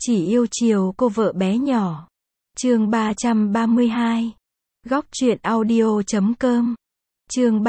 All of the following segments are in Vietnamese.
Chỉ yêu chiều cô vợ bé nhỏ. Chương 332. Góc truyện audio.com. Chương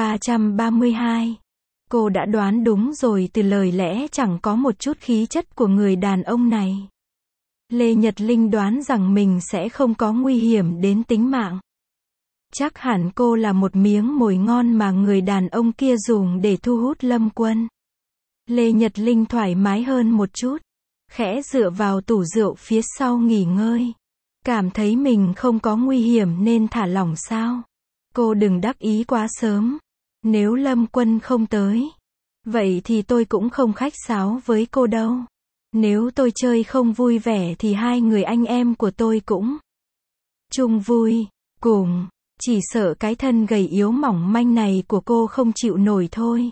332. Cô đã đoán đúng rồi, từ lời lẽ chẳng có một chút khí chất của người đàn ông này. Lê Nhật Linh đoán rằng mình sẽ không có nguy hiểm đến tính mạng. Chắc hẳn cô là một miếng mồi ngon mà người đàn ông kia dùng để thu hút Lâm Quân. Lê Nhật Linh thoải mái hơn một chút, khẽ dựa vào tủ rượu phía sau nghỉ ngơi. Cảm thấy mình không có nguy hiểm nên thả lỏng sao? Cô đừng đắc ý quá sớm. Nếu Lâm Quân không tới, vậy thì tôi cũng không khách sáo với cô đâu. Nếu tôi chơi không vui vẻ thì hai người anh em của tôi cũng chung vui cùng. Chỉ sợ cái thân gầy yếu mỏng manh này của cô không chịu nổi thôi.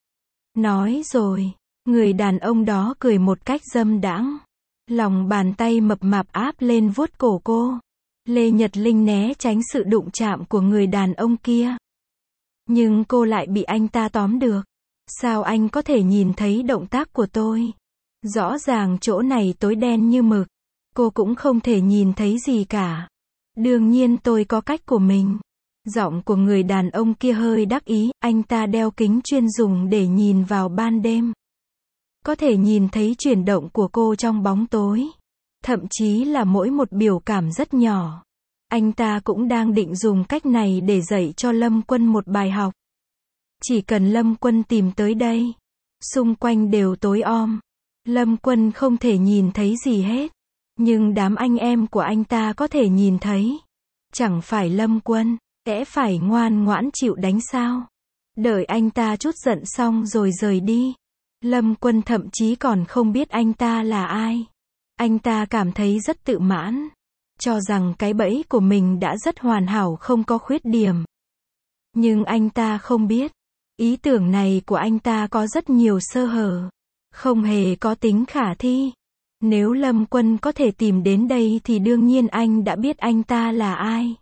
Nói rồi, người đàn ông đó cười một cách dâm đãng. Lòng bàn tay mập mạp áp lên vuốt cổ cô. Lê Nhật Linh né tránh sự đụng chạm của người đàn ông kia. Nhưng cô lại bị anh ta tóm được. Sao anh có thể nhìn thấy động tác của tôi? Rõ ràng chỗ này tối đen như mực. Cô cũng không thể nhìn thấy gì cả. Đương nhiên tôi có cách của mình. Giọng của người đàn ông kia hơi đắc ý, anh ta đeo kính chuyên dùng để nhìn vào ban đêm. Có thể nhìn thấy chuyển động của cô trong bóng tối. Thậm chí là mỗi một biểu cảm rất nhỏ. Anh ta cũng đang định dùng cách này để dạy cho Lâm Quân một bài học. Chỉ cần Lâm Quân tìm tới đây, xung quanh đều tối om. Lâm Quân không thể nhìn thấy gì hết. Nhưng đám anh em của anh ta có thể nhìn thấy. Chẳng phải Lâm Quân sẽ phải ngoan ngoãn chịu đánh sao? Đợi anh ta trút giận xong rồi rời đi. Lâm Quân thậm chí còn không biết anh ta là ai. Anh ta cảm thấy rất tự mãn, cho rằng cái bẫy của mình đã rất hoàn hảo, không có khuyết điểm. Nhưng anh ta không biết, ý tưởng này của anh ta có rất nhiều sơ hở, không hề có tính khả thi. Nếu Lâm Quân có thể tìm đến đây thì đương nhiên anh đã biết anh ta là ai.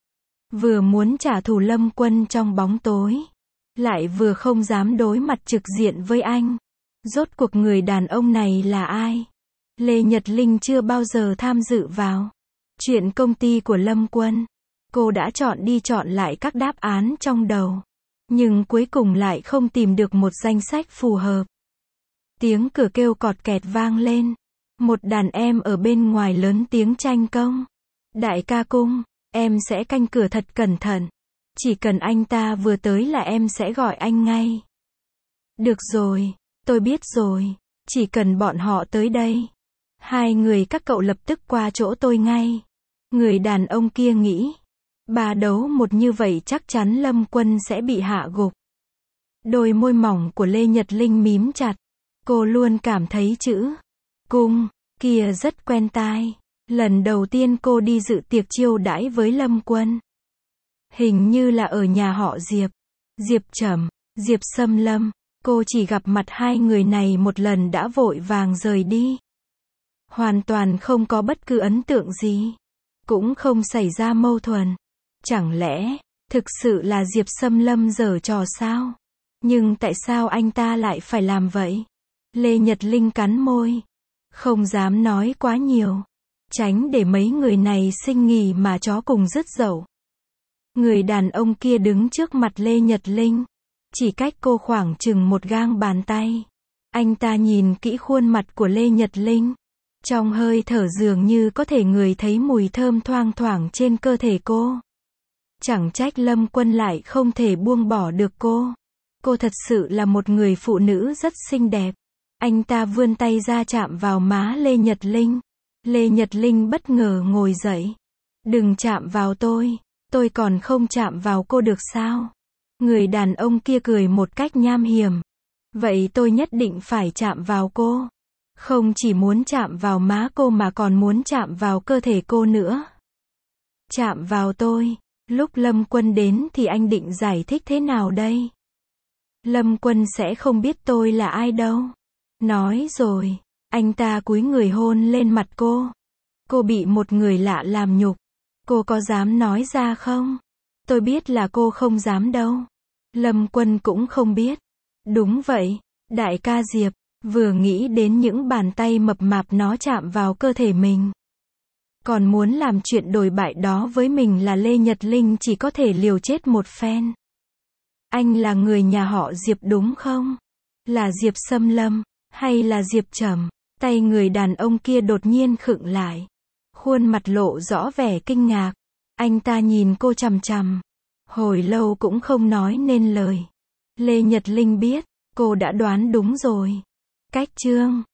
Vừa muốn trả thù Lâm Quân trong bóng tối, lại vừa không dám đối mặt trực diện với anh. Rốt cuộc người đàn ông này là ai? Lê Nhật Linh chưa bao giờ tham dự vào chuyện công ty của Lâm Quân. Cô đã chọn đi chọn lại các đáp án trong đầu, nhưng cuối cùng lại không tìm được một danh sách phù hợp. Tiếng cửa kêu cọt kẹt vang lên. Một đàn em ở bên ngoài lớn tiếng tranh công. Đại ca Cung, em sẽ canh cửa thật cẩn thận. Chỉ cần anh ta vừa tới là em sẽ gọi anh ngay. Được rồi, tôi biết rồi. Chỉ cần bọn họ tới đây, hai người các cậu lập tức qua chỗ tôi ngay. Người đàn ông kia nghĩ, 3 đấu 1 như vậy chắc chắn Lâm Quân sẽ bị hạ gục. Đôi môi mỏng của Lê Nhật Linh mím chặt. Cô luôn cảm thấy chữ Cung kia rất quen tai. Lần đầu tiên cô đi dự tiệc chiêu đãi với Lâm Quân, hình như là ở nhà họ Diệp. Diệp Trầm, Diệp Sâm Lâm. Cô chỉ gặp mặt hai người này một lần đã vội vàng rời đi. Hoàn toàn không có bất cứ ấn tượng gì. Cũng không xảy ra mâu thuẫn. Chẳng lẽ, thực sự là Diệp Sâm Lâm giở trò sao? Nhưng tại sao anh ta lại phải làm vậy? Lê Nhật Linh cắn môi. Không dám nói quá nhiều. Tránh để mấy người này sinh nghỉ mà chó cùng rứt dậu. Người đàn ông kia đứng trước mặt Lê Nhật Linh. Chỉ cách cô khoảng chừng một gang bàn tay. Anh ta nhìn kỹ khuôn mặt của Lê Nhật Linh. Trong hơi thở dường như có thể ngửi thấy mùi thơm thoang thoảng trên cơ thể cô. Chẳng trách Lâm Quân lại không thể buông bỏ được cô. Cô thật sự là một người phụ nữ rất xinh đẹp. Anh ta vươn tay ra chạm vào má Lê Nhật Linh. Lê Nhật Linh bất ngờ ngồi dậy. Đừng chạm vào tôi còn không chạm vào cô được sao? Người đàn ông kia cười một cách nham hiểm. Vậy tôi nhất định phải chạm vào cô. Không chỉ muốn chạm vào má cô mà còn muốn chạm vào cơ thể cô nữa. Chạm vào tôi. Lúc Lâm Quân đến thì anh định giải thích thế nào đây? Lâm Quân sẽ không biết tôi là ai đâu. Nói rồi, anh ta cúi người hôn lên mặt cô. Cô bị một người lạ làm nhục. Cô có dám nói ra không? Tôi biết là cô không dám đâu. Lâm Quân cũng không biết. Đúng vậy, đại ca Diệp, Vừa nghĩ đến những bàn tay mập mạp nó chạm vào cơ thể mình. Còn muốn làm chuyện đồi bại đó với mình là Lê Nhật Linh chỉ có thể liều chết một phen. Anh là người nhà họ Diệp đúng không? Là Diệp Xâm Lâm, hay là Diệp Trầm? Tay người đàn ông kia đột nhiên khựng lại. Khuôn mặt lộ rõ vẻ kinh ngạc. Anh ta nhìn cô chằm chằm. Hồi lâu cũng không nói nên lời. Lê Nhật Linh biết, cô đã đoán đúng rồi. Cách chương